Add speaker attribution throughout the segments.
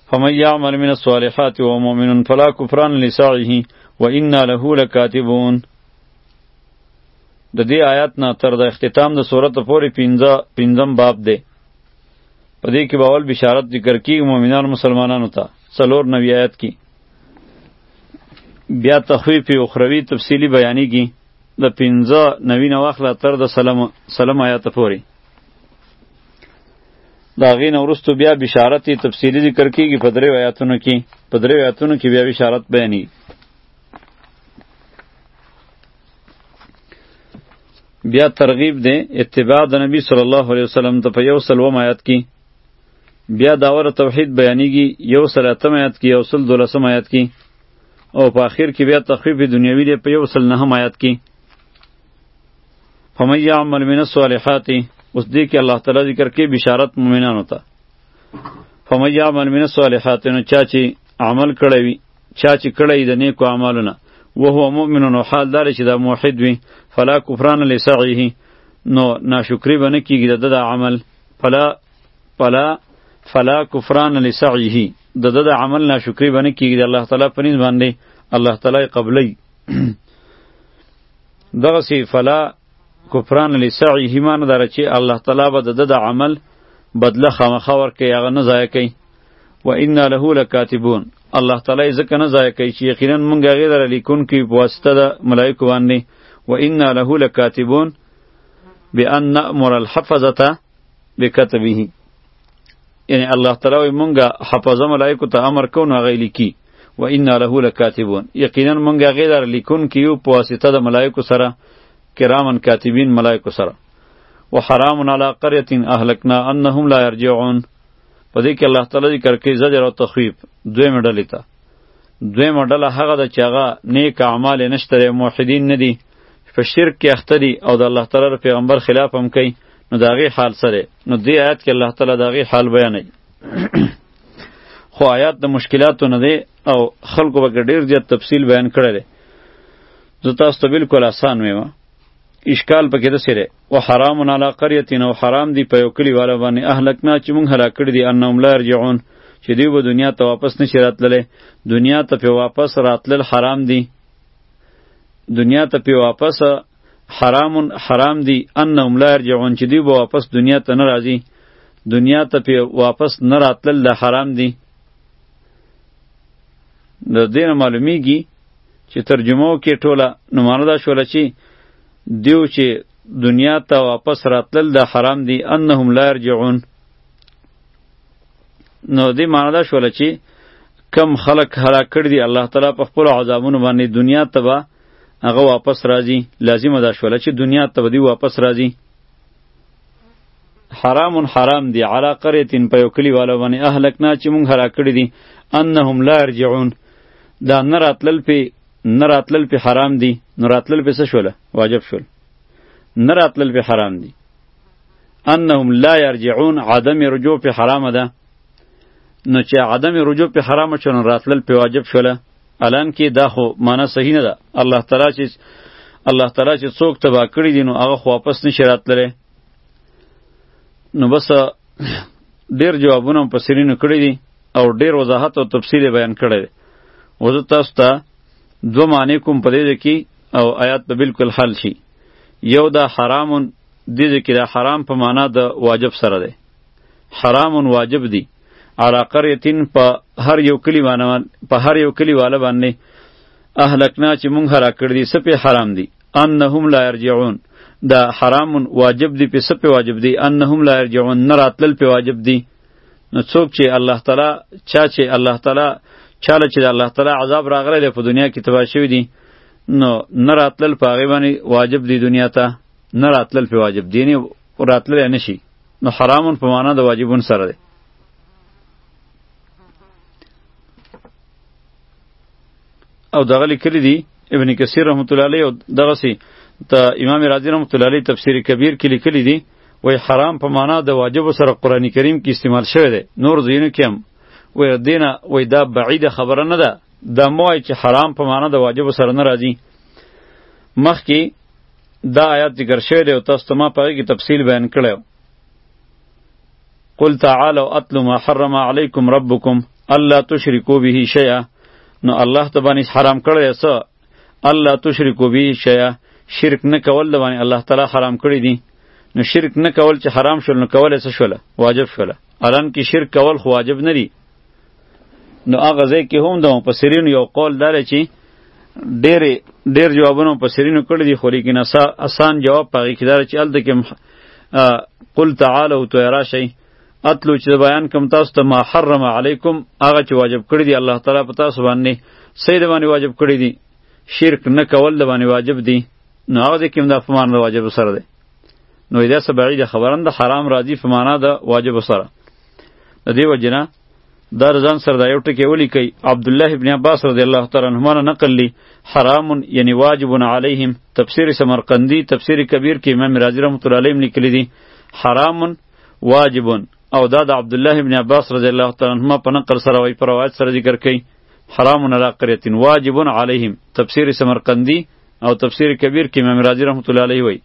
Speaker 1: فمن یعمل من الصالحات وهو مؤمن فلا کفران لسعیه وانا له لکاتبون. د دې آیات نه تر د اختتام د سورت پورې پنځم باب دی. په دې کې به اول بشارت ذکر کیږي مؤمنان مسلمانانو ته 94 آیات کې، بیا تخویف اخروی تفصیلی بیانیږي د 95 نه واخله تر د سلام آیات پورې. د هغې نه وروستو بیا بشارت تفصیلی ذکر کیږي په 3 آیاتونو کې. په 3 آیاتونو کې بیا بشارت بیانیږي. بیا ترغیب دی اتباع د نبی صلی الله علیه وسلم ته په 100 آیات کې. بیا داور توحید بیانیږي 108 آیات کې، 112 آیات کې، او په آخر کې بیا تخفیف دنیوي دی په 109 آیات کې. فمن یعمل من الصالحات، اوس دې کې الله تعالی ذکر کوي بشارت مؤمنانو ته. فمن یعمل من الصالحات، نو چا چې عمل کړی وي، چا چې کړی د نیکو اعمالونه، وهو مؤمن، نو حال دار چې دا موحد وي، فلا کفران لسعیه، نو ناشکری به نه کیږي د عمل. فلا کفران لسعیه، د عمل ناشکری به نه کیږي د الله تعالی په نس باندې، الله تعالی قبلی. دغسې فلا کفران لسعیه معنی داره چې الله تعالی به د عمل بدله خامخا ورکوي، هغه نه ضایع کوي. و انا له لکاتبون، الله تعالی ځکه نه ضایع کوي چې یقینا موږ هغې لره لیکونکي په واسطه د ملایکو باندې. و انا له لکاتبون بان نأمر الحفظة بکتبه، یعنی الله تعالی وایي موږ حفظه ملایکو ته امر کوو نو هغه لیکي. و انا له لکاتبون، یقینا موږ هغې لره لیکونکي یو په واسطه د ملایکو سره، کرامن کاتبین ملائکو سره. و حرام علی قریة اهلکنا انهم لا یرجعون، په دې کې الله تعالی ذکر کوي زجر او تخویف دویمه ډلې ته. دویمه ډله هغه ده چې هغه نیک اعمال یې نشته، موحدین نه دي، په شرک کې اخته دي او د الله تعالی پیغمبر خلاف هم کوي، نو د هغې حال سره. نو دې آیات کې الله تعالی د هغې حال بیانوي. خو آیات د مشکلاتو نه دی او خلکو به ډېر زیات تفصیل بیان کړی دی. زه تاسو ته بالکل آسان ویمه. اشکال پکې داسې دی، و حرام علی قریة، او حرام دی په یو کلي والا باندې، اهلکنا چې مونږ هلاک کړي دي، انهم لا یرجعون، چې دوی به دنیا ته واپس نشي راتللی. دنیا ته پې واپس راتلل حرام دی، دنیا ته پې واپس حرام دی. انهم لا یرجعون، چې دوی به واپس دنیا ته نه راځي، دنیا ته پې واپس نه راتلل د حرام دی. د دې نه معلومیږي چې ترجمو کې ټوله نو معنی دا شوله چې دیو چې دنیا ته واپس راتلل د حرام دی، انهم لا یرجعون. نو دې معنی دا شوله چې کم خلق هلاک کړي دي الله تعالی په خپلو عذابونو باندې، دنیا ته به هغه واپس راځي. لازمه دا شوله چې دنیا ته به دی واپس راځي. حرام دی علی قریة، په یو کلي والا باندې، اهلکنا چې مونږ هلاک کړي دي، انهم لا یرجعون، دا نه راتلل پې حرام دی. نو راتلل پې څه شوله؟ واجب شول. نه راتلل پې حرام دی. انهم لا یرجعون، عدم رجوع پې حرامه ده. نو چې عدم رجوع پې حرامه شول نو راتلل پې واجب شوله. الان کې دا خو معنی صحیح نه ده. الله تعالی چې څوک تباه کړي دي نو هغه خو واپس نشي راتللی. نو بس ډېر جوابونه مفسرینو کړي دي او ډېر وضاحت او تفصیل بیان کړی دی. وزه تاسو ته دو معنی کوم په دې کې او آیات به بالکل حل شي. یو دا حرامون، دې کې دا حرام په معنا د واجب سره دی. حرامون واجب دی علی قریة، په هر یو کلی والا باندې، اهلکنا چې مونږ هلاک کړي دي څه پې حرام دی. انهم لا یرجعون، دا حرامون واجب دی، په څه پې واجب دی؟ انهم لا یرجعون، نه راتلل پې واجب دی. نو څوک چې الله تعالی چاله چې د الله تعالی عذاب راغلی دی په دنیا کې تباه شوي دي، نو نه راتلل په هغې باندې واجب دی. دنیا ته نه راتلل پې واجب دی، یعنې راتللی نه شي. نو حرامون په معنا د واجبون سره دی. او دغه لیکلی دی ابن کثیر رحمت الله علیه، او دغسې د امام رازی رحمت الله علیه تفسیر کبیر کې لیکلی دی، وای حرام په معنا د واجب سره قرآن کریم کې استعمال شوی دی. نور ځایونو کې هم وای دینه وای دا بعیده خبره نه ده، دا مو وای چې حرام په معنا د واجب سره نه راځي. مخکې دا آیات ذکر شوی دی او تاسو ته ما په هغې کې تفصیل بیان کړی. قل تعالوا اتل ما حرم علیکم ربکم، الله تشرکو به شیئا، نو الله ته باندې حرام کړی څه الله تشرکو به شیئا، شرک نه کول د باندې الله تعالی حرام کړی دی. نو شرک نه کول چې حرام شول نو کول څه شول؟ واجب شول. الان کې شرک کول خو واجب نه دی. نو هغه ځای کې هم د مفسرینو یو قول دار چې ډېر جوابونه مفسرینو کړی دي، خو لیکن آسان جواب پغې کې دار چې الته کې قل تعالوا تو راشي اتلو چې بیان کوم تاسو ته ما حرم علیکم، هغه چې واجب کړی دی الله تعالی په تاسو باندې سید باندې واجب کړی دی، شرک نه کول د باندې واجب دی. نو هغه کې هم د فمان واجب سره دی. نو دا څه بعیده خبرند حرام راځي په معنا د واجب سره. د دې وجنه دا ځان سره دا یو ټکی ولیکي عبد الله ابن عباس رضی الله تعالی عنهما نقل لی حرام یعنی واجب علیهم، تفسیر سمرقندی تفسیر کبیر کې امام رازی رحمۃ اللہ علیہ لیکلی دی حرام واجب، او دا د عبد الله ابن عباس رضی الله تعالی عنهما په نقل سره وی پر روایت سره ذکر کړي حرام علی قریه واجب علیهم، تفسیر سمرقندی او تفسیر کبیر کې امام رازی رحمۃ اللہ علیہ وی.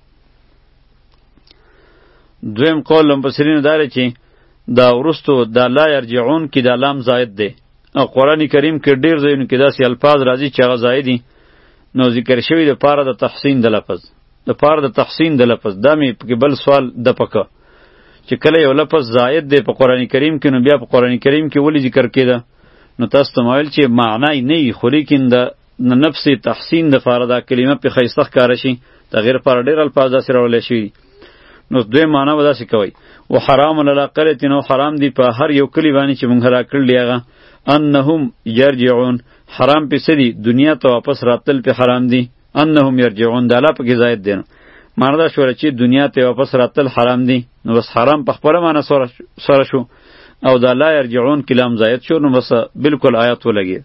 Speaker 1: دویم قول مفسرین داره چې دا ورستو دا لا یرجعون کې دا لام زائد دی، او قرآن کریم کې ډیر ځایونو کې داسې الفاظ راځي چې هغه زائد دي. نو ذکر شوی د پاره د تحسین د لفظ، د پاره د تحسین د لفظ دا مې کې بل سوال د پکه چې کله یو لفظ زائد دی په قرآن کریم کې، نو بیا په قرآن کریم کې ولی ذکر کېده؟ نو تاسو ته ویل چې معنی نه وي، خو لیکن د نفس تحسین د پاره دا کلمه په ښایسته ښکاره شي، تغیر پر ډیر الفاظ داسې راوړل شوي. نو دوی معنا به داسې کوي و حرام علی قریة، نو حرام دی په هر یو کلی باندې چې مونږ هلاک کړلی هغه انهم یرجعون، حرام په سری دنیا ته واپس راتل په حرام دی. انهم یرجعون دا لا پکې زائد دی، معنا دا شوره چې دنیا ته واپس راتل حرام دی. نو بس حرام په خپل معنا سره شو، او دا لا یرجعون کلام زائد شو، نو بس بالکل آیات ولګي.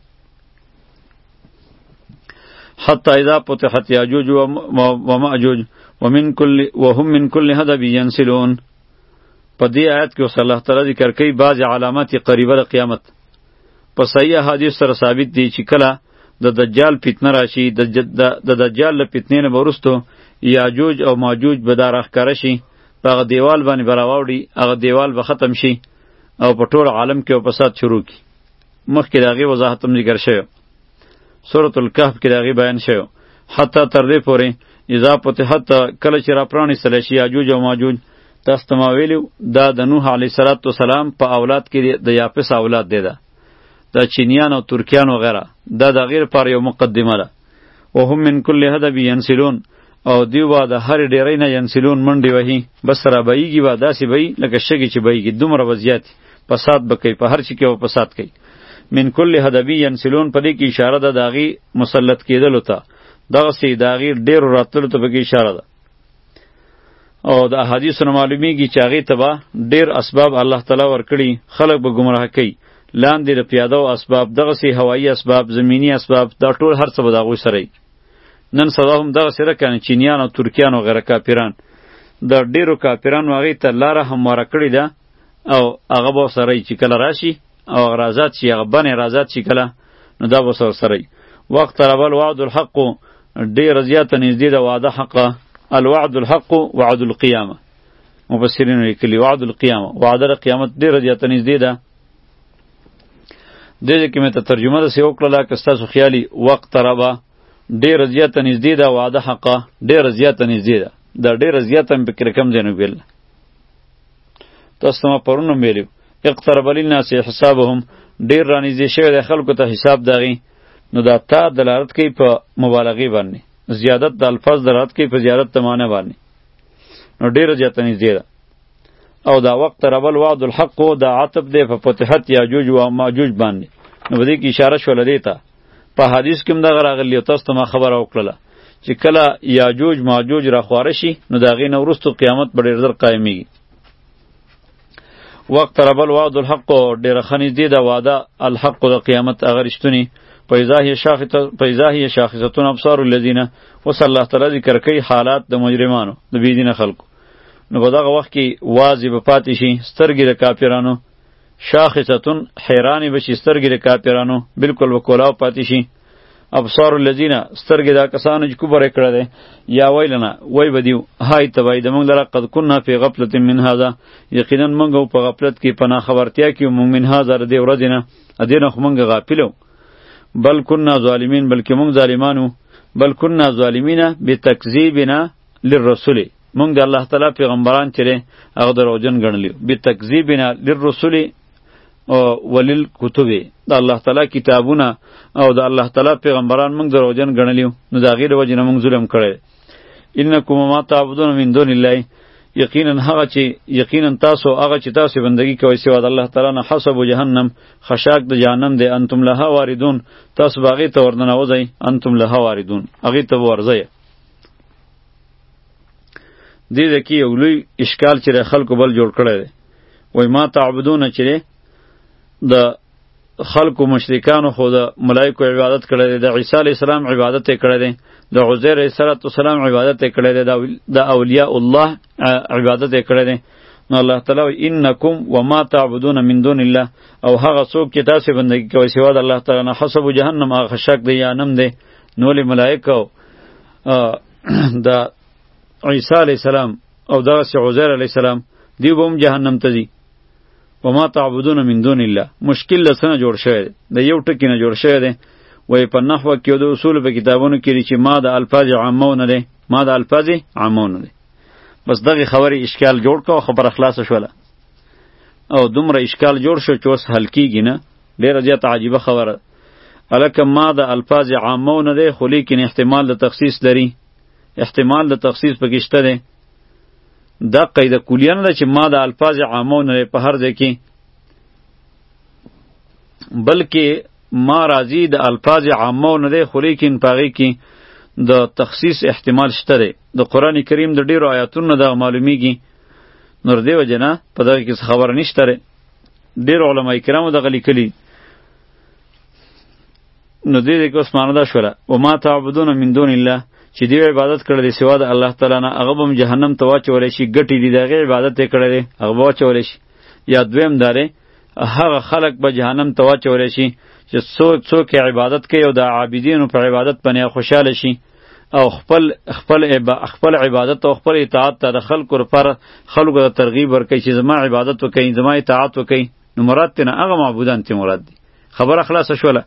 Speaker 1: حتی اذا فتحت یاجوج و ماجوج وهم من کل حدب ینسلون. په دې آیت کې اوس الله تعالی ذکر کوي بعض علامات قریبه د قیامت. په صحیح حدیث سره ثابت دی چې کله د دجال فتنه راشي، د دجال له فتنې نه وروسته یاجوج او ماجوج به دا راښکاره شي، په هغه دیوال باندې به راواوړي، هغه دیوال به ختم شي او په ټول عالم کې فساد شروع کی. مخکې د هغې وضاحت هم ذکر شوی، سورة الکهف کې د هغې بیان شوی. حتی تر دې پورې اذا فتحت کله چې راپرانیستلی شي یاجوج او ماجوج، تاسو ته ما ویلي دا د نوح علیه السلام په اولاد کې د یافس اولاد دی، دا چینیان او ترکیان وغیره، دا د هغې لپاره یو مقدمه ده. وهم من کل حدب ینسلون، او دیو به د هرې ډیرۍ نه ینسلون منډې وهي، بس را بهیږي به داسې بهي لکه شګې چې بهیږي، دومره به زیاتې فساد به کوي، په هر شي کې به فساد کوي. من کل حدبی ینسلون په دې کې اشاره ده د هغې مسلط کېدلو ته، دغسې د هغې ډېرو راتللو ته پکې اشاره ده. او د احادیثو نه معلومیږي چې هغې ته به ډېر اسباب الله تعالی ورکړي، خلک به ګمراه کوي، لاندې د پیادو اسباب، دغسې هوایي اسباب، زمینی اسباب، دا ټول هر څه به د هغوی سره وي. نن سبا هم دغسې ده که نه، چینیان او ترکیان او غیره کافران، د ډېرو کافرانو هغې ته لاره همواره کړې ده، او هغه به ورسره چې کله راشي او هغه رازات شي، هغه بن رازات شي کله، نو دا به ورسره وي. وقت رب الوعد الحق، ډېره زیاته نږدې ده وعده حقه. الوعد الحق وعد القیامه، مفسرین لیکلي وعد القیامه، وعده د قیامت ډېره زیاته نږدې ده. دې کې مې ته ترجمه داسې وکړله که ستاسو خیالي وقت ربه ډېره زیاته نږدې ده، وعده حقه ډېره زیاته نږدې ده. دا ډېره زیاته مې پکې رقم ځای نه ویل، تاسو ته ما پرون هم ویلي اقترب للناس حسابهم، ډېر رانږدې شوی دی خلکو ته حساب د هغې. نو دا تا دلالت کوي په مبالغې باندې، زیادت د الفاظ دلالت کوي په زیادت د معنی باندې، نو ډېره زیاته نږدې ده. او دا وقت ربل وعد الحق دا عطف دی په فتحت یاجوج و ماجوج باندې، نو په دې کې اشاره شوله دې ته. په حدیث کې هم دغه راغلي او تاسو ته ما خبره وکړله چې کله یاجوج ماجوج راخواره شي نو د هغې نه وروسته قیامت به ډېر زر قایمیږي. وقت ربل وعد الحق ډېره ښه نږدې ده وعده الحق د قیامت هغه رښتونې. فإذا هي شاخصة أبصار الذين، وصل الله تعالی ذکر کوي حالات د مجرمانو د بېدینه خلکو. نو په دغه وخت کې واضح به پاتې شي سترګې د کافرانو، شاخصة حیرانې به شي سترګې د کافرانو، بلکل به کولاو پاتې شي. ابصار الذین سترګې دا کسانو چې کفر یې کړی دی یا ویلنا وای بدیو های تبای د موږ لره قد کنا فی غفلة من هذا یقینا موږ په غفلت کې په ناخبرتیا کې موږ من هذا د دې ورځې نه ادینه خو موږ غافلو بل کنا ظالمین بلکې موږ ظالمانو بل کنا ظالمین بتکذیبنا للرسول موږ د الله تعالی پیغمبران چې هغه دروغجن ګڼلی بتکذیبنا للرسول او ولل کتب د الله تعالی کتابونه او د الله تعالی پیغمبران موږ دروغجن ګڼلیو نو دا غیر وجنه موږ ظلم کړی انکم ما تعبدون من دون الله یقینا تاسو هغه چې تاسو بندگی کوئ سوا د الله تعالی نه حسب جهنم خشاک د جهنم دی انتم لها واردون تاسو باغی ته ورننوځئ انتم لها واردون هغې ته ورځئ دې ده کې یو لوی اشکال چې خلکو بل جوړ کړی دی وایي ما تعبدونه چې د خلکو مشرکانو خو د ملائکو عبادت کړی دی د عیسی علیه السلام عبادت یې کړی دی د عزیر علیه السلام عبادت یې کړی دی د اولیاء الله عبادت یې کړی دی نو الله تعالی انکم وما تعبدون من دون الله او هغه څوک چې تاسو بندګي کوئ سوا د الله تعالی نه حسب جهنم هغه خشک دی جهنم دی نو له ملائکه د عیسی علیه السلام او دغه عزیر علیه السلام دی به هم جهنم ته ځي وما تعبدون من دون الله مشکل لسنه جوړ شوی دی د یو ټکی نه جوړ شوی دی وای په نحوه کې د اصول په کتابونو کې چې ما د الفاظ عامونه دی ما د الفاظ عامونه دی بس دغه خبرې اشکال جوړ کو خبره خلاص شوله او دومره اشکال جوړ شو چې اوس حل کیږي نه ډیره زیاته عجیبه خبره الکه ما د الفاظ عامونه دی خو لیکن احتمال د تخصیص لري احتمال د تخصیص پکې شته دی دا قاعده کلیه نه ده چې ما د الفاظ عامونه په هر ځای کې بلکې ما راضی د الفاظ عامونه ده خو لیکن پاغي کې د تخصیص احتمال شته دی د قران کریم د ډیرو آیاتونو د معلومیږي نور دی وجنه په دغه کې خبر نشته ډیر علما کرامو دغه لیکلي نو دې کې اوس معنی دا شوله و ما تعبدون من دون الله چې دی عبادت کړل دی سوا د الله تعالی نه هغه هم جهنم ته واچولی شي ګټې دي دغه عبادت یې کړی دی هغه به واچولی شي یا دویم داره هغه خلق به جهنم ته واچولی شي چې څوک عبادت کوي او د عابدینو په عبادت باندې خوشحاله شي او خپل عبادت او خپل اطاعت ته د خلکو لپاره خلکو ته ترغیب ورکوي چې زما عبادت وکړي زما اطاعت وکړي نو مراد ته نه هغه معبودان ته مراد دي خبره خلاصه شوله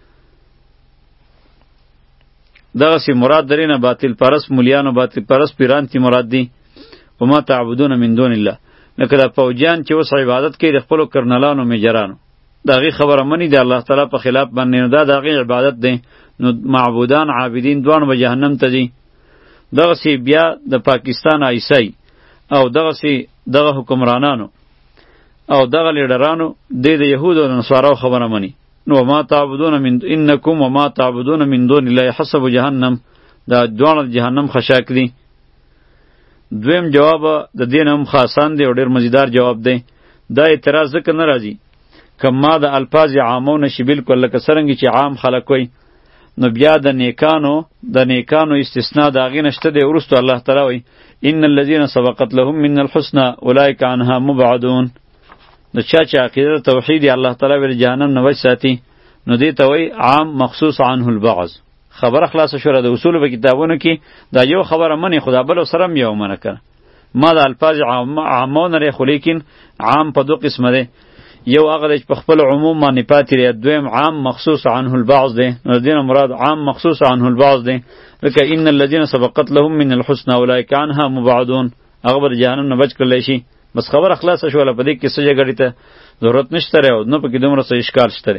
Speaker 1: دغه سی مراد درینه باطل پرست مولیان او باطل پرست پیران تی مراد دی و ما تعبدون من دون الله لکه دا فوجیان چې اوس عبادت کوي د خپلو کرنلانو میجرانو دغه خبره منی دی الله تعالی په خلاف باندې نو دا دغه عبادت دی نو معبودان عابدین دوان به جهنم ته ځي دغه سی بیا د پاکستان عیسی او دغه حکمرانانو او دغه لیډرانو د یهودو او نصارو خبره منی نو ما تعبدون من انکم وما تعبدون من دون الله حسب جهنم دا دوان جهنم خشاک دی دویم جواب د دینم خاصان دی او ډیر مزیدار جواب دی دا اعتراض ځکه نه راځي کما د الفاظ عامونه شی بالکل لکه څرنګه چې عام خلک وي نو بیا د نیکانو استثناء دا غي نشته دی ورستو الله تعالی وي ان الذين سبقت لهم من الحسنى اولئك عنها مبعدون د چا چې عقیده توحید الله تعالی ور جهنم نه وځ ساتي نو دی ته وای عام مخصوص عنه البعض خبره خلاص شوره د اصول په کتابونو کې دا یو خبره منی خدا بل سره یو منه کړه ما د الفاظ عامونه لري خو لیکن عام په دوه قسمه ده یو هغه په خپل عموم باندې پاتې لري دویم عام مخصوص عنه البعض ده نو دین مراد عام مخصوص عنه البعض ده لکه ان الذين سبقت لهم من الحسنى اولئك عنها مبعدون هغه بر جهنم نه بچ کړل شي بس خبره خلاص شوله په دې کې څه جګړې ته ضرورت نشته او نو په کې دومره څه اشکال شته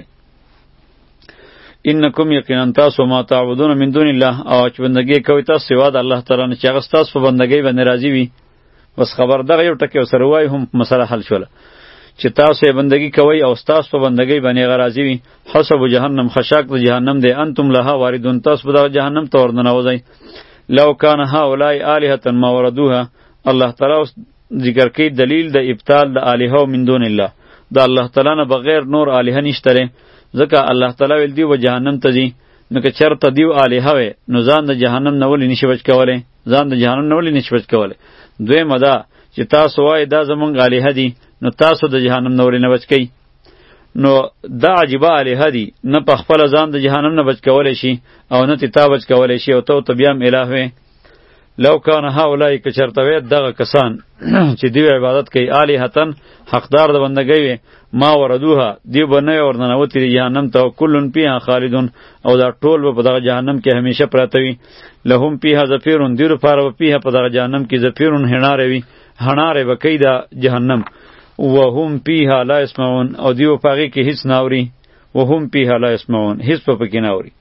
Speaker 1: انکم یقینا تاسو ما تعبدون من دون الله او چې بندګي کوي تاسو سوا د الله تعالی نه چې هغه تاسو په بندګۍ باندې راضي وي بس خبر دغه یو ټکی سره وای هم مسله حل شوله چې تاسو یې بندګي کوي او تاسو په بندګۍ باندې راضي وي حسب جهنم خشاک د جهنم دی انتم لها واردون تاسو به د جهنم ته ورننوځئ لو کان هؤلاء آلهة ما وردوها الله تعالی ذکر کوي دلیل د ابطال د الهه من دون الله د الله تعالی نه بغیر نور الهه نشته ځکه الله تعالی ویل دی و جهنم ته ځي نو که چرته دیو الهه وي نو ځان د جهنم نه ولې نشي بچ کولی ځان د جهنم نه ولې نشي بچ کولی دویمه دا چې تاسو وایي دا زمونږ الهه دي نو تاسو د جهنم نه ولې نه بچ کوئ نو دا عجیبه الهه دي، نه په خپله ځان د جهنم نه بچ کولی شي او نه تې تا بچ کولی شي او ته بیا هم اله وې. لو کان هؤلاء که چرته وی دغه کسان چې دوی عبادت کوي الهتن حقدار د بندګۍ وي ما وردوها دوی به نه ورننوتي دي جهنم ته کلن فیها خالدون او دا ټول به په دغه جهنم کې همیشه پراته وي. لهم فیها زفیرون دوی لپاره به فیها په دغه جهنم کې زفیرون هڼارې وي، هڼارې به کوي د جهنم. وهم فیها لا یسمعون او دوی به په هغې کې هیڅ نه اوري. وهم فیها لا یسمعون هیڅ به پکې نه اوري.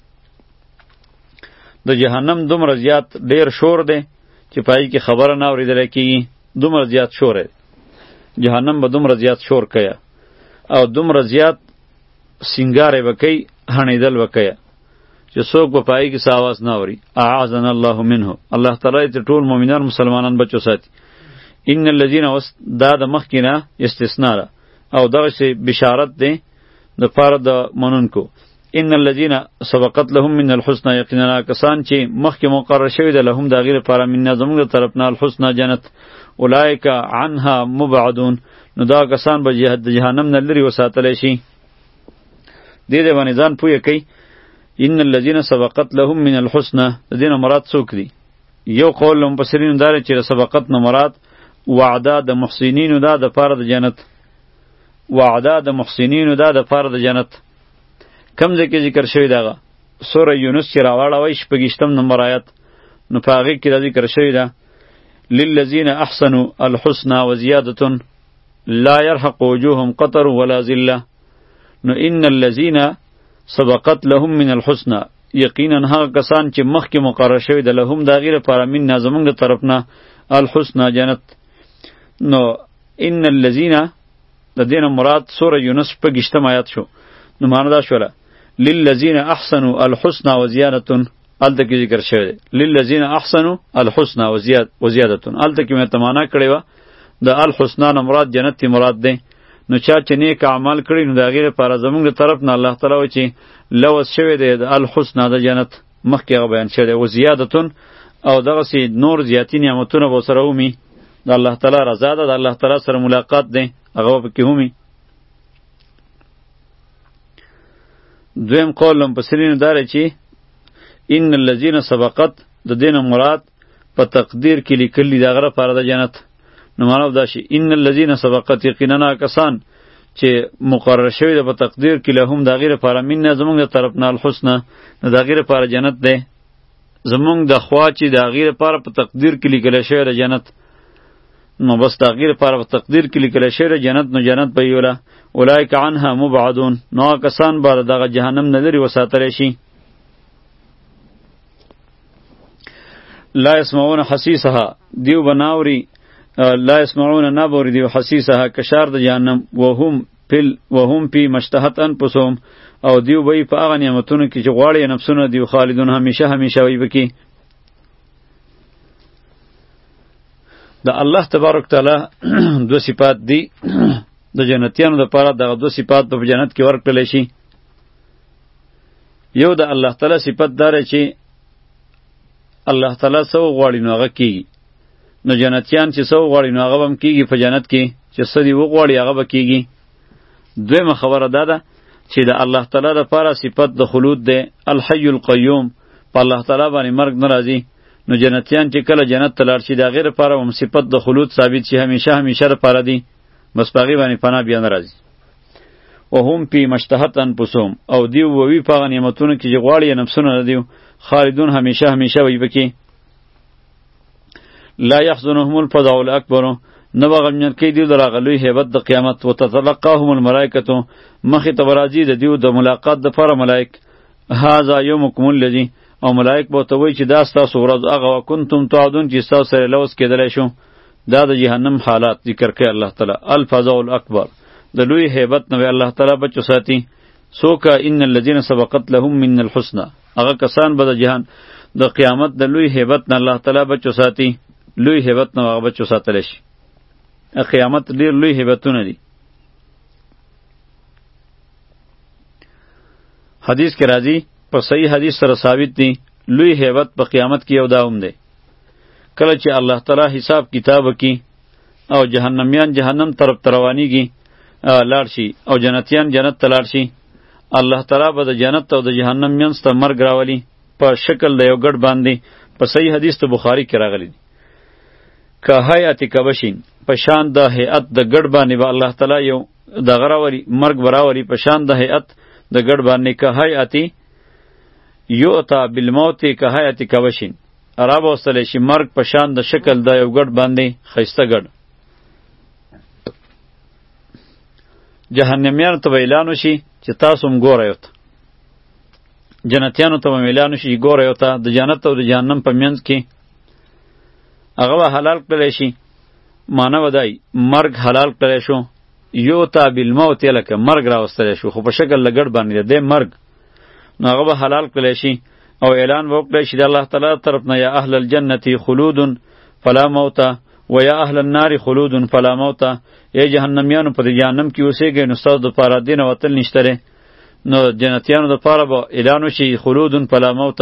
Speaker 1: د جهنم دومره زیات ډیر شور دی چې پای کې خبره نه اورېدلی کېږي، دومره زیات شور دی. جهنم به دومره زیات شور کوي او دومره زیات سینګار به کوي، هڼېدل به کوي چې څوک به پای کې څه اواز نه اوري. اعاذنا الله منه، الله تعالی دې ټول مؤمنان مسلمانان بچو ساتي. ان الذين دا د مخکې نه استثناء ده او دغسې بشارت دی د پاره د منونکو. ان الذين سبقت لهم من الحسنى یقینا کسان چې مخکې مقرر شوی ده لهم د هغې لپاره منا زموږ د طرف نه الحسنى جنت اولئک عنها مبعدون نو دا کسان به د جهنم نه لرې وساتلی شي. دې دې باندې ځان پویه کوي. ان الذين سبقت لهم من الحسنى د دې نه مراد څوک دي؟ یو قول له مفسرینو دا دی چې د سبقت نه مراد وعده د محسنینو ده د پاره د جنت، وعده د محسنینو ده د پاره د جنت. کم ځای کې ذکر شوی دغه سوره یونس چې راواړوئ 26 نمبر آیت نو په هغې کې دا ذکر شوی ده للذین احسنوا الحسنى وزیادة لا يرهق وجوههم قطر ولا ذله. نو ان الذین سبقت لهم من الحسنى یقینا هغه کسان چې مخکې مقرر شوی ده لهم د هغې لپاره منا زموږ د طرف نه الحسنى جنت. نو ان الذین د دې نه مراد سوره یونس 26 آیت شو. نو معنی دا شوله للذین احسنوا الحسنى وزیادة الته کې ذکر شوی دی للذین احسنوا الحسنى وزیادة الته کې مې تمانا کړې وه د الحسنى نه مراد جنت مراد دی. نو چا چې نیک اعمال کړي نو د هغې لپاره زموږ د طرف نه الله تعالی وایي چې لوث شوی دی د الحسنى د جنت مخکې هغه بیان شوی دی وزیادة او دغسې نور زیاتي نعمتونه به ورسره ومي د الله تعالی رضا ده د الله تعالی سره ملاقات دی هغه به پکې ومي. دویم قول لمپسرینو داره چې ان الذین سبقت د دین مراد په تقدیر کې لیکلی دغه لپاره د جنت. نو معنا دا شي ان الذین سبقت یقینا کسان چې مقرر شوی د په تقدیر کې لهم د هغې لپاره منا زموږ د طرف نه الحسنى نو د هغې لپاره جنت دی. زموږ د خوا چې د هغې لپاره په تقدیر کې لیکلی شوی د جنت نو بس د هغې لپاره په تقدیر کې لیکلی شوی د جنت نو جنت به یوله اولئک عنها مبعدون نو کسان به دغه جهنم نه لرې وساتلی شي. لا یسمعون حسیسها دیو به ناوري لا یسمعون نبوري دیو حسیسها کشار د جهنم وهم فی مشتهت انفسهم او دیو به په هغه نعمتونو کې چې غواړي نفسونه دیو خالدون همیشه همیشه وي بکې. د الله تبارک تعالی دو صفات دی د جنتیانو لپاره دغه دو صفات په جنت کې ورکړل شي. یو د الله تعالی صفت داره چې الله تعالی څه وغواړي نو هغه کیږي. نو جنتیان چې څه وغواړي نو هغه هم کیږي په جنت کې چې څه دی وغواړي هغه به کیږي. دویمه خبره دا ده چې د الله تعالی لپاره صفت د خلود دی الحی القیوم په الله تعالی باندې مرګ نه راځي. نو جنتیان چې کله جنت ته لاړ شي د هغې لپاره هم صفت د خلود ثابت شي همیشه همیشه لپاره دی بس په هغې باندې فنا بیا نه راځي. وهم فی مشتهت انفسهم او دیو ووي په هغه نعمتونو کې چې غواړي نفسونه د دیو خالدون همیشه همیشه وي پکې. لا یحزنهم الفزع الاکبر نه به غمجن کوي دیو د هغه لوی هیبت د قیامت وتتلقاهم الملائکة مخې ته به راځي د دیو د ملاقات دپاره ملائک هذا یومکم الذی او ملائک به ورته وایي چې دا ستاسو ورځ هغه وه کنتم تعدون چې ستاسو سره لوث کېدلی شو. دا د جهنم حالات ذکر کوي الله تعالی الفزع الاکبر د لوی هیبت نه الله تعالی بچو ساتي. څوک ان الذین سبقت لهم من الحسنى هغه کسان به د جهان د قیامت د لوی هیبت نه الله تعالی بچو ساتي. لوی هیبت نه هغه بچو ساتلی شي. قیامت ډېر لوی هیبتونه دي. حدیث کې راځي په صحیح حدیث سره ثابت دي لوی هیبت په قیامت کې یو داوم دی کله چې الله تعالی حساب کتاب وکي او جهنميان جهنم طرف روانیږي لاړ شي او جنتیان جنت ته لاړ شي، الله تعالی به د جنت او د جهنم منځ ته مرګ راولي په شکل د یو ګډ باندې. په صحیح حدیث ته بخاری کې راغلی دی، که هیئت کبشین، په شان د هیئت د ګډ باندې به الله تعالی یو دغه راولي، مرګ به راولي په شان د هیئت د ګډ باندې. که هیئت یؤتی بالموت که هیئت کبشین، را به وستلی شي مرګ په شان د شکل د یو ګډ باندې، ښایسته ګډ. جهنمیانو ته به اعلان وشي چې تاسو هم ګورئ ورته، جنتیانو ته به اعلان وشي ګورئ ورته، د جنت او د جهنم په منځ کې هغه به حلال کړلی شي. معنی به دای مرګ حلال کړلی شو، یؤتی بالموت لکه مرګ راوستلی شو خو په شکل د ګډ باندې دی مرګ، نو هغه به حلال کړلی شي او اعلان به وکړی شي د الله تعالی طرف نه، یا اهل الجنة خلود فلا موت و یا اهل النار خلود فلا موت. ای جهنمیانو په جهنم کې اوسېږئ نو ستاسو دپاره دې نه وتل نشته دی. نو جنتیانو دپاره به اعلان وشي خلود فلا موت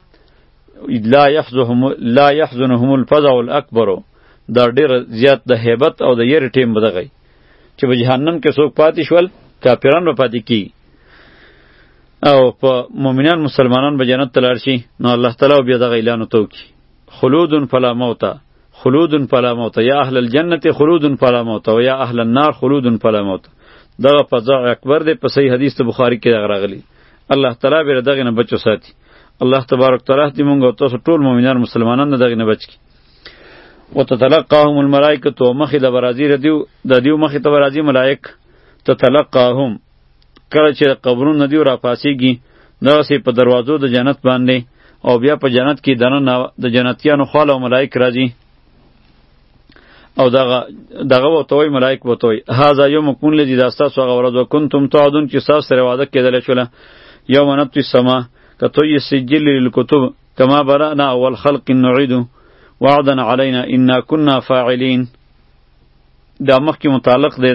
Speaker 1: لا يحزنهم الفزع الاکبر. دا ډېر زیات د هیبت او د یېرې ټیم به دغی چې په جهنم کې څوک پاتې شول، کافران به پاتې کیږي او په مؤمنان مسلمانان به جنت ته لاړ شي. نو الله تعالی بیا دغه اعلان ورته وکړي خلود فلا موت خلود فلا موت، یا اهل الجنة خلود فلا موت و یا اهل النار خلود فلا موت. دغه فزع اکبر دی، په صحیح حدیث ته بخاری کې دغه راغلی. الله تعالی بیا دغه نه بچو ساتي. الله تبارک تعالی دې مونږ او تاسو ټول مؤمنان مسلمانان نه دغه نه بچ کی. وتتلقاهم الملائکه، مخې د برازي د دیو مخې ته برازي ملائک تتلقاهم، کله چې قبرونه دیو را پاسیږي دغسې په دروازو د جنت باندې، او بیا په جنت کې دننه د جنتیانو خواله او ملائک راځي او دغه ورته وایي ملائک ورته وایي هذا یومکم الذی دا ستاسو هغه ورځ وکنتم توعدون چې ستاسو سره وعده کېدلی شوله. یوم نطوی السما کطی السجل للکتب کما بدأنا اول خلق نعید وعدا علینا انا کنا فاعلین. دا مخکې متعلق دی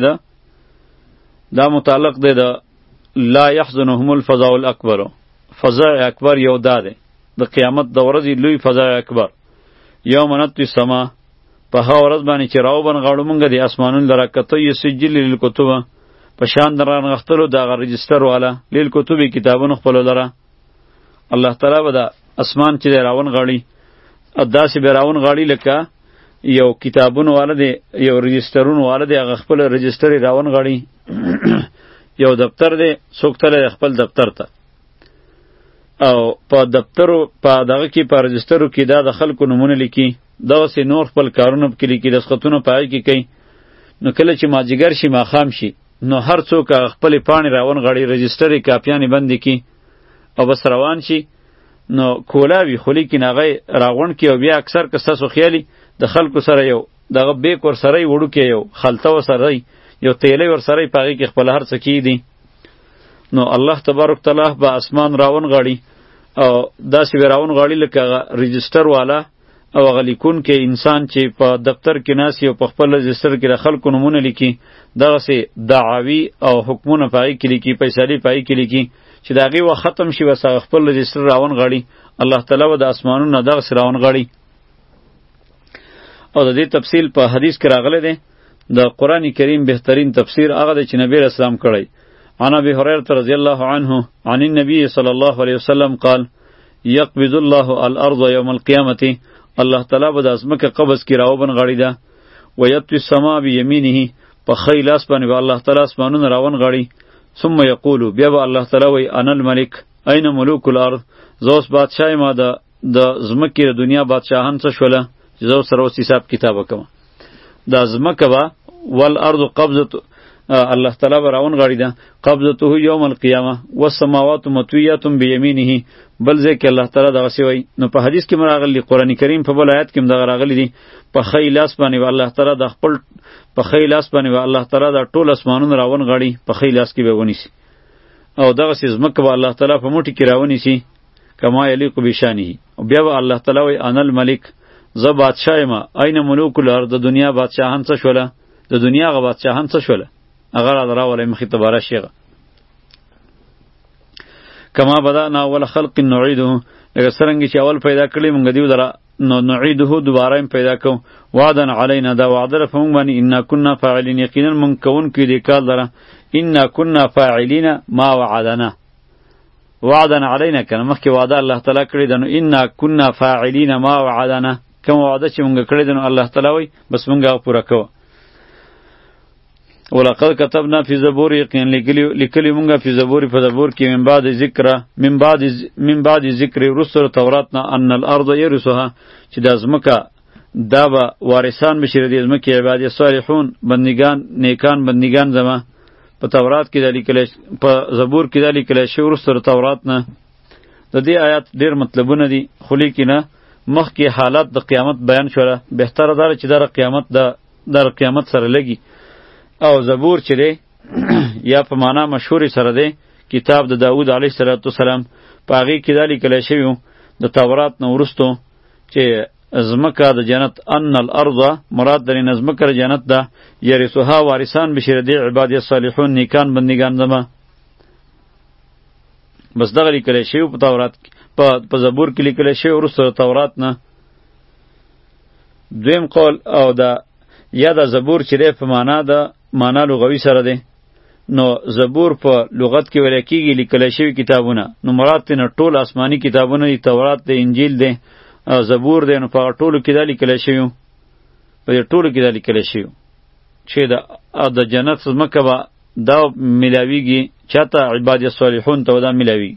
Speaker 1: دا متعلق دی د لا یحزنهم الفزع الاکبر. فزع اکبر یو دا دی د قیامت د ورځې لوی فزع اکبر. یوم نطوی السما، په هغه ورځ باندې چې راوبنغاړو مونږ د اسمانونو لره کطی سجل للکتب، په شان د رانغښتلو د هغه رجسټر والا للکتب کتابونو خپلو لره. الله تعالی به د اسمان چې دی راونغاړي داسې به راونغاړي لکه یو کتابونو والا دی، یو رجسټرونو والا دی، هغه خپل رجسټر یې راونغاړي. یو دفتر دی، څوک تللی خپل دفتر ته او په دفترو په دغه کې په رجسټرو کې دا د خلکو نومونه لیکي، دغسې نور خپل کارونه پکې لیکي، دسخطونه په هغې کې کوي. نو کله چې مازدیګر شي ماښام شي نو هر څوک خپلې پاڼې راونغاړي، رجسټر یې کاپیانې بندې کړي او بس روان شي. نو کولاوي خو لیکن هغه راغونډ کړي او بیا اکثر که ستاسو خیالي د خلکو سره یو دغه بیک ورسره یې وړوکی یو خلطه ورسره یو تیلی ورسره یې په هغې کې خپله هر څه کیږدي. نو الله تبارک تعالی به اسمان راونغاړي او داسې به راونغاړي لکه هغه رجسټر والا او هغه لیکونکی انسان چې په دفتر کې ناست او په خپل رجسټر کې د خلکو نومونه لیکي، دغسې دعاوي او حکمونه په هغې کې لیکي، فیصلې په هغې کې لیکي چې د هغې وخت ختم شي بس هغه خپل رجسټر راونغاړي. الله تعالی به د اسمانونو نه دغسې راونغاړي. او د دې تفصیل په حدیث کې راغلی دی. د قرآن کریم بهترین تفسیر هغه دی چې نبی اسلام کړی. عن ابي هريره رضی الله عنه عن النبي صلی الله علیه وسلم قال یقبض الله الارض یوم القیامة، الله تعالی به د ازمکه قبض کی راوبنغاړي ده. ویطوی السما بیمینه، په ښی لاس باندې به الله تعالی اسمانونه راونغاړي. ثم یقول، بیا به الله تعالی وی انا الملک این ملوک الارض، زه اوس بادشاه یم، د ځمکې د دنیا بادشاهان څه شوله چې زه سره اوس حساب کتاب وکړم. دا ځمکه به والارض قبضة الله تعالی به راونغاړي ده قبضته یوم القیامه والسماوات مطویات بیمینه. بل ځای کې الله تعالی دغسې وایي. نو په حدیث کې راغلی، قرآن کریم په بل آیات کې هم دغه راغلی دي، په ښی لاس باندې به الله تعالی د خپل په ښی لاس باندې به الله تعالی د ټول اسمانونه راونغاړي، په ښی لاس کې به ونیسي او دغسې ځمکه به الله تعالی په موټي کې راونیسي کما یلیق بشانه. او بیا به الله تعالی وایي انا الملک، زه بادشاه یم. این ملوک الارض، د دنیا بادشاهان څه شوله، د دنیا هغه بادشاهان څه شوله، هغه راولی مخې ته باره شیغه. کما بدأنا اول خلق نعیده، لکه څرنګه چې اول پیدا کړی مونږ دیو دره نو نعیده دوباره هم پیدا کوم وعدن علینا دا وعده ده په مونږ باندې انا کنا فاعلین یقینا مونږ کوونکي دې کار لره انا کنا فاعلین ما وعدنا وعدن علینا کنه مخکې وعده الله تعالی کړی ده نو انا کنا فاعلین ما وعدنا کوم وعده چې مونږ کړی ده نو الله تعالی وایي بس مونږ هغه پوره کوو ولقد كتبنا في زبور يقين لكل مونږه في زبور په زبور کې من بعد ذکر رسل توراتنا ان الارض يرثها چې د ازمکه دا به وارثان بشي د ازمکه عباد صالحون بندگان نیکان بندگان زما په تورات کې د لیکل په زبور کې د لیکل شوی رسل توراتنا د دې آیات ډیر مطلبونه دي خو لیکنه مخکې حالات د قیامت بیان شوله بهتره ده چې د قیامت سره لګي او زبور چې دی یا په معنا مشهور سره دی کتاب د داود علیه السلام په هغې کې دا لیکلی شوي د تورات نه وروستو چې ځمکه د جنت ان الارض مراد درې نه ځمکه د جنت ده یرثها وارثان بشي د عباد صالحون نیکان بندگان زما بس دغه لیکلی شوي په تورات په زبور کې لیکلی شوي وروسته د تورات نه دویم قول او د یا د زبور چې دی په معنا لغوي سره دی نو زبور په لغت کې ویل کېږي لیکلی شوي کتابونه نو مراد ترې نه ټول آسماني کتابونه دي تورات دی انجیل دی زبور دی نو په هغه ټولو کې دا لیکلی شوي په دې ټولو کې دا لیکلی شوي چې د جنت ځمکه به دا میلاویږي چاته عباد صالحون ته دا میلاویږي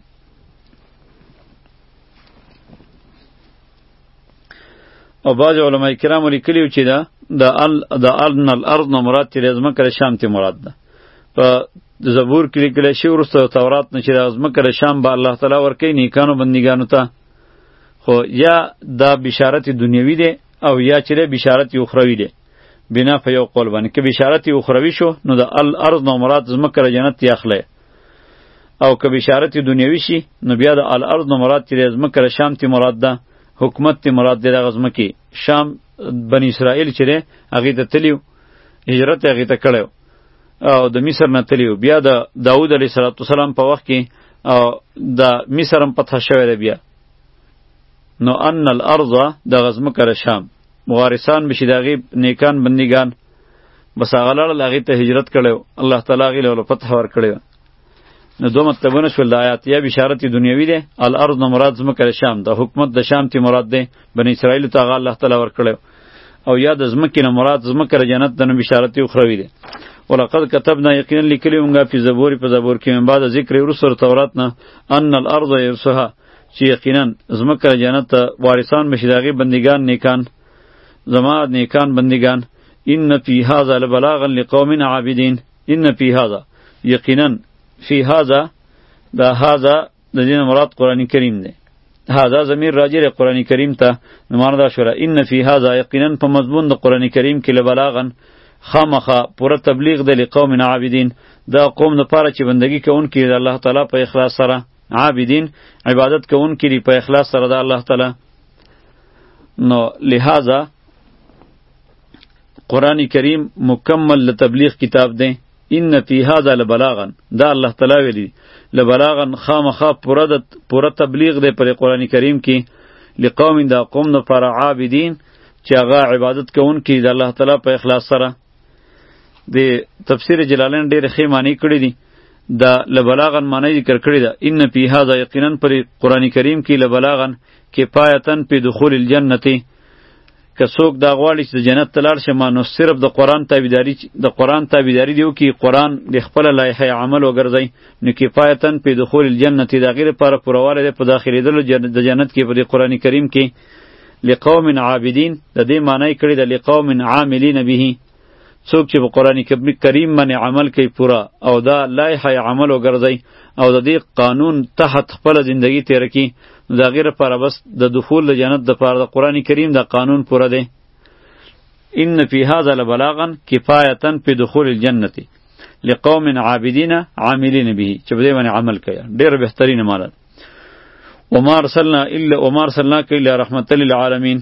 Speaker 1: او بعض علماء کرامو لیکلیو چې د ان الارض نه مراد چې ځمکه د شام ته مراد ده په زبور کې لیکلی شوي وروسته تورات نه چې د ځمکه د شام به الله تعالی ورکوي نیکانو بندګانو ته خو یا دا بشارت دنیوي دی او یا چې دی بشارت اخروي دی بنا په یو قول باندې که بشارت اخروي شو نو د الارض نه مراد ځمکه د جنت یخلی او که بشارت دنیوي شي نو بیا د الارض نه مراد چې د ځمکه د شام ته مراد ده حکومت ته مراد دی دغه ځمکې شام بنی اسرائیل چې دی هغې ته تلیو هجرت یې هغې ته کړی او د مصر نه تلیو بیا د داود علیه السلام په وخت کې او د مصر هم فتح شوی دی بیا نو ان الارض دغه ځمکه د شام وارثان بشي د هغې نیکان بندګان بس هغه لاړل هغې ته هجرت کړی الله تعالی هغې له فتح ورکړی نو دو مطلبونه شول د آیات یا بشارت دنیوي دی الارض نه مراد ځمکه د شام د حکومت د شام تی مراد دی بنی اسرائیل ته هغه الله تعالی ورکړی او یا د ځمکې نه مراد ځمکه د جنت د نه بشارت اخروي دی ولقد كتبنا یقینا لیکلي مونږه په زبور کې من بعد ذکر رسل تورات نه ان الارض يرثها چې یقینا ځمکه د جنت وارثان بشي د هغې بندګان نیکان زما نیکان بندگان ان فی هذا لبلاغا لقوم عابدین ان فی هذا یقینا فی هذا دا هذا د دین مراد قرآن کریم دی هذا ضمیر راجع دی قرآن کریم ته معنا دا شوره ان فی هذا یقینا په مضمون د قرآن کریم کې لبلاغا خامخا پوره تبلیغ دی لقوم عابدین دا قوم لپاره چې بندگی کوونکي د الله تعالی په اخلاص سره عابدین عبادت کوونکي دی په اخلاص سره د الله تعالی نو لہذا قرآن کریم مکمل لتبلیغ کتاب دی ان فی هذا لبلاغا دا الله تعالی ویلی لبلاغا خامخا پوره تبلیغ دی پر قرآن کریم کې لقوم دا قوم د پر عابدین چې هغه عبادت کوونکي د الله تعالی په اخلاص سره د تفسیر جلالین ډېر ښې معنی کړي دي دا لبلاغا معنی ذکر کړي ده ان فی هذا یقینا پر قرآن کریم کې لبلاغا کفایتا په دخول الجنه که څوک دا غواړي چې د جنت ته لاړ شي نو صرف د قرآن تابعداري دی وکړي قرآن د خپله لایحه عمل وګرځوي نو کفایتا په دخول الجنت د هغې لپاره پورهوالی دی په داخلېدلو د جنت کې په دې قرآن کریم کې لقوم عابدین د دې معنی کړې ده لقوم عاملین به څوک چې په قرآن کریم باندې عمل کوي پوره او دا لایحه عمل وګرځوي او د دې قانون تحت خپله زندگی تیره کړي نو د هغې لپاره بس د دخول د جنت دپاره د قرآن کریم د قانون پوره دی ان فی هذا لبلاغا کفایتا فی دخول الجنة لقوم عابدین عاملین به چې په دې باندې عمل کوي ډېره بهترینه معنی وما ارسلناک الا رحمة للعالمین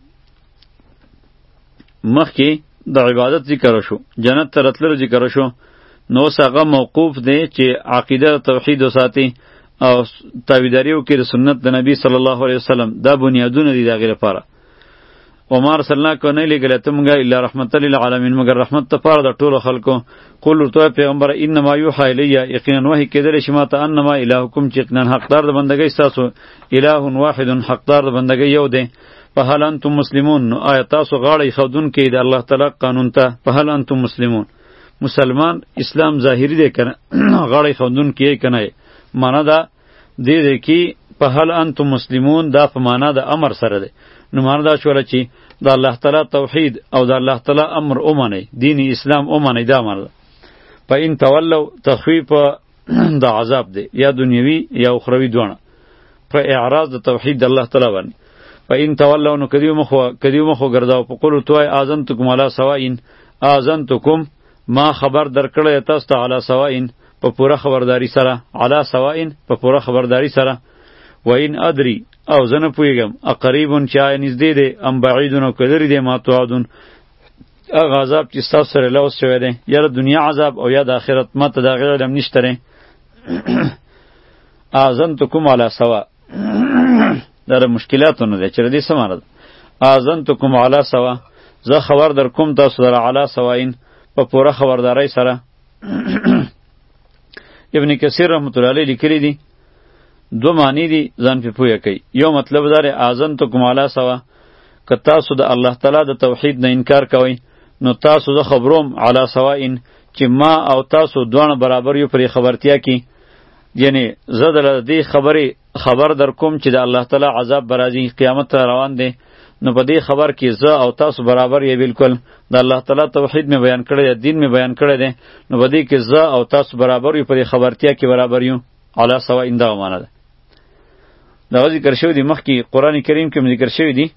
Speaker 1: مخکې د عبادت ذکر شو جنت ته رتللو ذکر شو نو اوس هغه موقوف دی چې عقیده توحید وساتي او تابعداري وکړي د سنت د نبی صلی الله علیه وسلم، دا بنیادونه دي د هغې لپاره. وما ارسلناک نه لېږلی ته موږ الا رحمة للعالمین مگر رحمت دپاره د ټولو خلکو. قل ورته وایه پیغمبره انما یوحی الیه یقینا وحی کېدلی شي ما ته انما الهکم چې یقینا حقدار د بندګۍ ستاسو اله واحد حقدار د بندګۍ یو دی. فهل انتم مسلمون نو آیا تاسو غاړه ایښودونکي د الله تعالی قانون ته؟ فهل انتم مسلمون مسلمان اسلام ظاهری دی که نه غاړه ایښودونکي یې که نه یې. معنا ده دې دی کې فهل انتم مسلمون دا په معنا د امر سره دی. نو معنا دا شوله چې د الله تعالی توحید او د الله تعالی امر ومنئ، دین اسلام ومنئ، دا معنا ده. فإن تولوا تخویف د عذاب دی، یا دنیوي یا اخروی دواړه، په اعراض د توحید د الله تعالی باندې. فإن تولوا نو کدیو مخو ګرځاو په قولو توای آذنتکم علی سواء، آذنتکم ما خبر درکړی تاسو ته علی سواء په پوره خبرداری سره، علی سواء په پوره خبرداری سره. وإن ادری او زه نه پوهېږم اقریبون چې آیا نږدې دی ام بعیدون او که لرې دی ما توعدون هغه عذاب چې ستاسو سره لوس شوی دی، یا د دنیا عذاب او یا د آخرت، ما ته د هغې علم نشته دی. آذنتکم علی سواء دا د مشکلاتو نه دی چې د دې څه معنی ده. آذنتکم علی سواء زه خبر در کوم تاسو سره علی سواء په پوره خبرداری سره. ابن کثیر رحمت الله علیه لیکلی دی دو معنی دی ځان پې پوهه کوي. یو مطلب دا دی آذنتکم علی سواء که تاسو د الله تعالی د توحید نه انکار کوئ نو تاسو زه خبروم علی سواء چې ما او تاسو دواړه برابر یو پرې خبرتیا کې. یعنی زه د دې خبرې خبر در کوم چې د الله تعالی عذاب به راځي، قیامت ته روان دی، نو په دې خبر کې زه او تاسو برابر یې. بالکل د الله تعالی توحید مې بیان کړی دی، دین مې بیان کړی دی، نو په دې کې زه او تاسو برابر یو پرې خبرتیا کې برابر یو. علی سواء دا معنی ده. دا ذکر شوی دی مخکې قرآن کریم کې ذکر شوی دی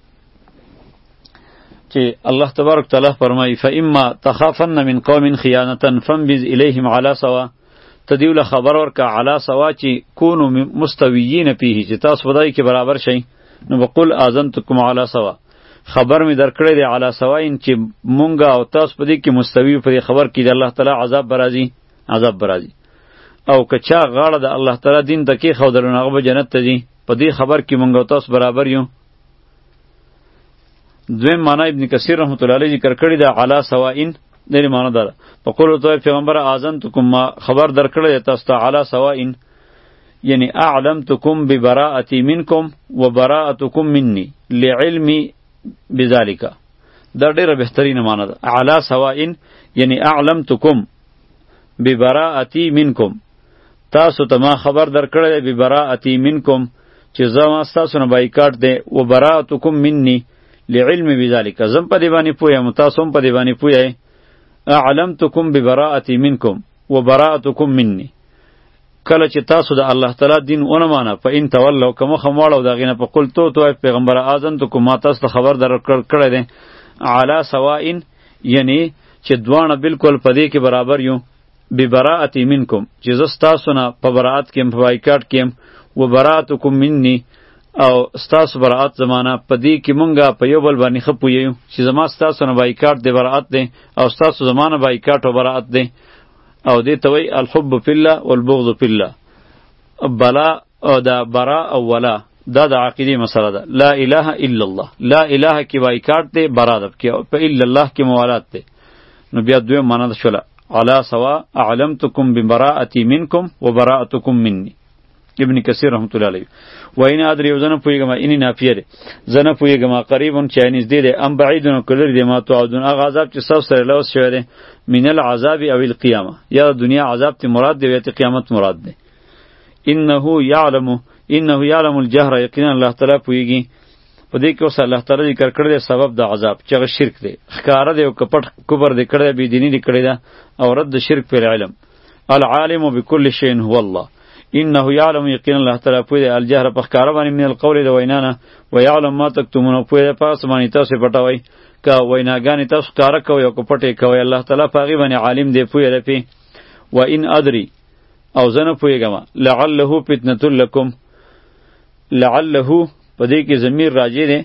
Speaker 1: چې الله تبارک تعالی فرمایي فإما تخافن من قوم خیانة فانبذ الیهم علی سواء. ته دیو له خبر ورکه علی سواء چې کونو مستویین فیه چې تاسو په دای کې برابر شئ. نو بقول آذنتکم علی سواء خبر می درکړی دی علی سواء چې مونږ او تاسو په دې کې مستوی په خبر کې دی الله تعالی عذاب برازي او که چا غاړه د الله تعالی دین ته کې خودل نو هغه به جنت ته ځي. په دې خبر کې مونږ او تاسو برابر یو. دویم معنی ابن کثیر رحمت الله علیه ذکر کړی دا علی سواء دې معنی ده. په قول تو پیغمبر آذنتکم ما خبر درکړی تاسو ته علی سواء یعنی اعلمتکم ببراءتی منکم و براءتکم منی لعلمی بذالک. دا ډیره بهترینه معنی ده. علی سواء یعنی اعلمتکم ببراءتی منکم تاسو ته ما خبر درکړی ببراءتی منکم چې زما تاسو نه بایکاټ دی، و براءتکم منی لعلم بذالک زم په دی باندې پویم تاسو هم په دی باندې پوی. اعلمتکم ببراءتی منکم و براءتکم منی کله چې تاسو د الله تعالی دین ونه مانه فإن تولوا کما خماړو دا غینه په قل تو پیغمبر اذنتکم ما تاسو خبر درکړی دی علی سواء یعنی چې دوانه بالکل په دې کې برابر یو. ببراءتی منکم چې زه ستاسو نه په براءت کې په بایکاټ کې و براءتکم منی او ستاسو براءت زمانہ په دې کې مونږه په یو بل باندې ښه پوهیږو چې زما ستاسو نه بایکاټ دی براءت دی او ستاسو زمانه بایکاټ او براءت دی. او دې ته وایي الحب فی الله والبغض فی الله. بلا او دا برا او ولا دا د عقیدې مسله ده. لا اله الا الله، لا اله کې بایکاټ دی، برا ده کې په الا الله کې موالات دی. نو بیا دوی معنا ده شوله علی سواء اعلمتکم ببراءتی منکم و براءتکم منی. ابن کثیر رحمت الله علیه و این ادری زنه پویګما اینی نافیه ده زنه پویګما قریبون چې نږدې ده ام بعیدون کلر ده ما توعدون هغه عذاب چې سب سره لوس شوی ده من العذاب او القیامه یا دنیا عذاب ته مراد ده یا قیامت مراد ده. انه یعلم الجهر یقینا الله تعالی پویږي. په دې کې اوس الله تعالی ذکر کړی دی سبب د عذاب چې هغه شرک دی، ښکاره دی او کپټ کبر دی کړی، بی دینی دی کړی ده او رد شرک پر علم. العالم بكل شيء هو الله. انه یعلم یقینا الله تعالی پوی دی الجهر په ښکاره باندې من القول د وینانه و یعلم ما تکتمون پوی دی پاس باندې تاسو پټوي که ویناګانې تاسو ښکاره کوئ او که پټې کوئ الله تعالی په هغې باندې عالم دی پوی دی پې. و ان ادري او زه نه پوهېږم لعله فتنة لکم لعله په دې کې ضمیر راجع دی.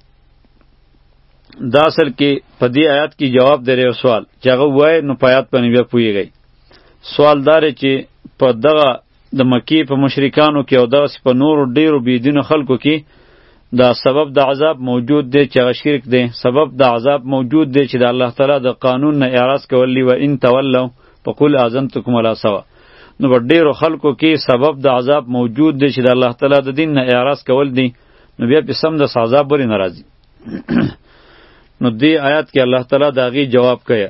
Speaker 1: دا اصل کې په دې آیات کې جواب دی یو سوال چې هغه ووایي نو په آیات باندې بیا پوهېږئ. سوال دا دی چې په دغه د مکی په مشرکانو کې او داسې په نورو ډیرو بېدینو خلکو کې دا سبب د عذاب موجود دی چې هغه شرک دی. سبب د عذاب موجود دی چې د الله تعالی د قانون نه اعراض کول دي. و ان تولوا فقل اذنتکم علی سوا. نو په ډیرو خلکو کې سبب د عذاب موجود دی چې د الله تعالی د دین نه اعراض کول دي، نو بیا په سم د عذاب ورې ناراضي. نو دې آیات کې الله تعالی دا غي جواب کوي.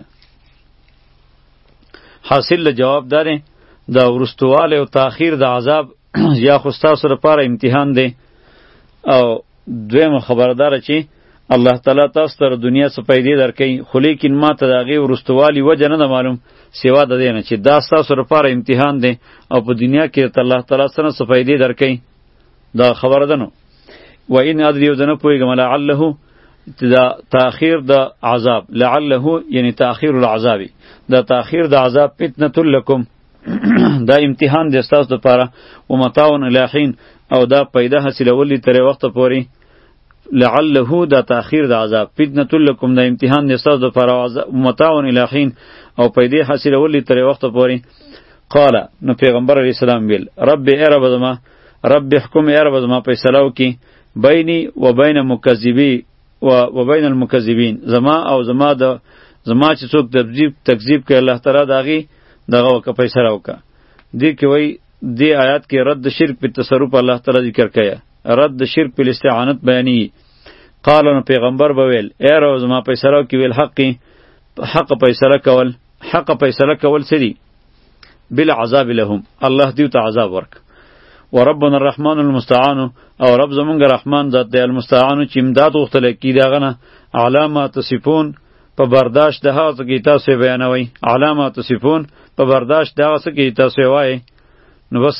Speaker 1: حاصل جواب داره دا ورستواله او تاخير د عذاب یا خو تاسو لپاره امتحان دی، او دویمه خبردار چې الله تعالی تاسو ته دنیا څخه پیدا درکې، خو لیکن ما ته دا غي ورستوالی وجه نه معلوم سوا د دې نه چې دا تاسو لپاره امتحان دی او په دنیا کې الله تعالی سره څه پیدا درکې. دا خبره ده. نو و ان ادري ودنه پویګم لعله دا تاخير د عذاب، لعله یعنی تاخير العذاب، دا تاخير د عذاب فتنه لكم دا امتحان د استاس لپاره، و متاون الاحین او دا پیدا حاصلولی تر وخت پورې. لعله دا تاخير د عذاب، فتنه لكم دا امتحان د استاس لپاره، متاون الاحین او پیدا حاصلولی تر وخت پورې. قال نو پیغمبر علیہ السلام ویل رب ای رب زما، رب احکم ای رب زما فیصلو کی بینی و بین مکذبی و بین المکذبین، زما او زما چې څوک تکذیب کوي الله تعالی داغي دغه وکه فیصله وکړه. دې کې وای دې آیات کې رد شرک په تصرف الله تعالی ذکر کړي، رد شرک په استعانت بیانی. قال نو پیغمبر بویل ای رب زما فیصله کی ویل حق فیصله کول، حق فیصله کول سری بالعذاب لهم، الله دیو ته عذاب ورک. وربنا الرحمن المستعان او رب زمونږ رحمان ذات دی المستعان چې امداد غوښتل کی داغه نه. علامات تصفون په برداشت د هغه څه کې تاسو بیانوي، علامات تصفون په برداشت د هغه څه کې تاسو وایي. نو بس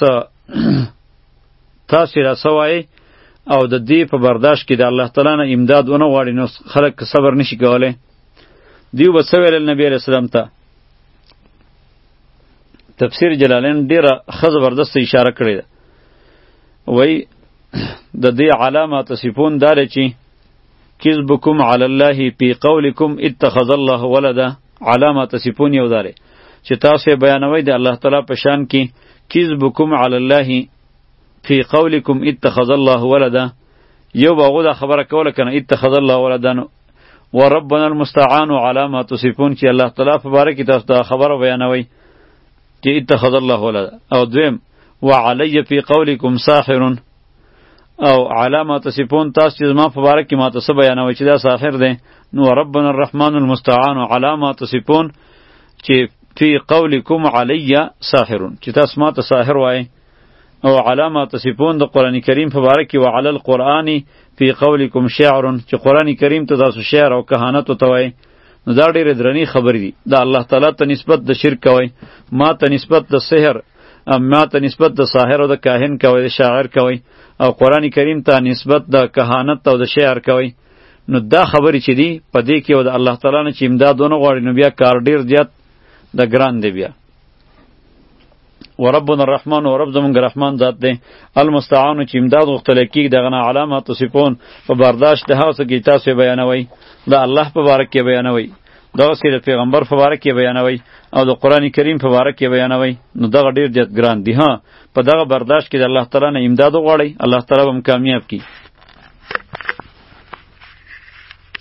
Speaker 1: تاسو را سوای او د دې په برداشت کې د الله تعالی نه امداد ونه غواړي، نو خلک صبر نشي کولای. دیو بس ویل نبی علیہ السلام ته تفسیر جلالین ډیره ښه زبردست اشاره کړې ده. وای د دې علامات صفون دار چې کذبکم علی الله فی قولکم اتخذ الله ولدا، علامات صفون یو دار چې تاسو بیانوي د الله تعالی په شان کې کذبکم علی الله فی قولکم اتخذ الله ولدا، یو باغو دا خبره کوله کنه اتخذ الله ولدا، وربنا المستعان علامات صفون چې الله تعالی په باره کې تاسو دا خبره بیانوي چې اتخذ الله ولدا. او دویم وعلی فی قولکم ساحر، او علامات صفون تاسو چې زما په باره کې ماته څه بیانوي چې دا ساحر دی. نو ربنا الرحمن المستعان علامات صفون چې فی قولکم علی ساحر، چې تاسو ماته ساحر وایي. او علامات صفون د قرآن کریم په باره کې وعلى القرآن فی قولکم شعر، چې قرآن کریم ته تاسو شعر او کهانت ته وایي. نو دا ډېرې درنې خبرې دي. دا الله تعالی ته نسبت د شرک کوي، ما ته نسبت د سحر، ما ته نسبت د ساحر او د کاهن کوي، د شاعر کوي، او قرآن کریم ته نسبت د کهانت او د شعر کوي. نو دا خبرې چې دي په دې کې او د الله تعالی نه چې امداد ونه غواړي، نو بیا کار ډېر زیات د ګران دی. بیا وربنا الرحمن او رب زمونږ رحمان ذات دی المستعان چې امداد غوښتل کېږي دغه نه علامات صفون په برداشت د هغه څه کې تاسو بیانوي، د الله په باره کې بیانوي، دغسې د پیغمبر په باره کې بیانوي، او د قرآن کریم په باره کې بیانوي. نو دغه ډېر زیات ګران دي. ها په دغه برداشت کې د الله تعالی نه امداد وغواړئ، الله تعالی به هم کامیاب کړي.